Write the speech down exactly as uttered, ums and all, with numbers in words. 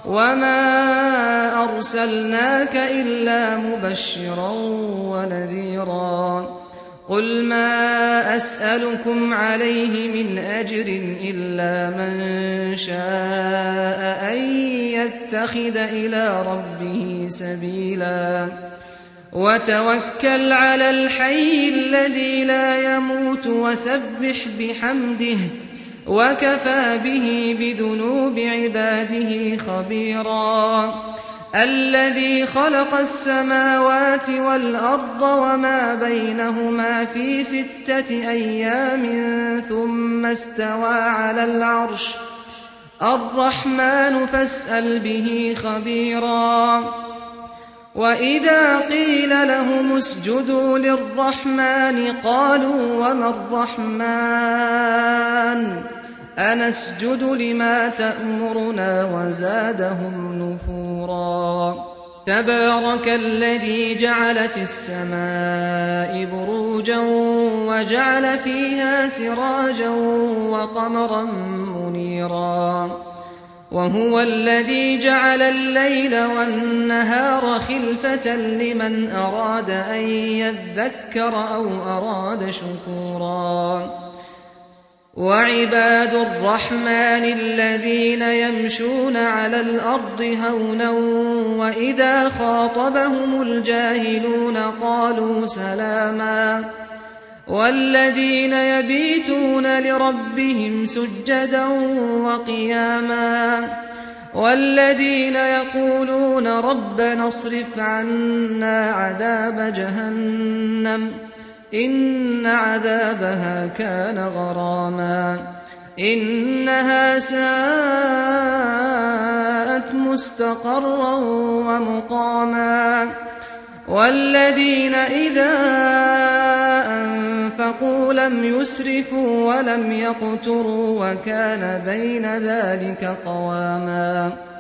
وما أرسلناك إلا مبشرا ونذيرا قل ما أسألكم عليه من أجر إلا من شاء أن يتخذ إلى ربه سبيلا وتوكل على الحي الذي لا يموت وسبح بحمده وكفى به بذنوب عباده خبيرا الذي خلق السماوات والأرض وما بينهما في ستة أيام ثم استوى على العرش الرحمن فاسأل به خبيرا وإذا قيل لهم اسجدوا للرحمن قالوا وما الرحمن أنسجد لما تأمرنا وزادهم نفورا تبارك الذي جعل في السماء بروجا وجعل فيها سراجا وقمرا منيرا وهو الذي جعل الليل والنهار خلفة لمن أراد أن يذكر أو أراد شكورا وعباد الرحمن الذين يمشون على الأرض هونا وإذا خاطبهم الجاهلون قالوا سلاما والذين يبيتون لربهم سجدا وقياما والذين يقولون ربنا اصرف عنا عذاب جهنم إن عذابها كان غراما إنها ساءت مستقرا ومقاما والذين إذا أنفقوا لم يسرفوا ولم يقتروا وكان بين ذلك قواما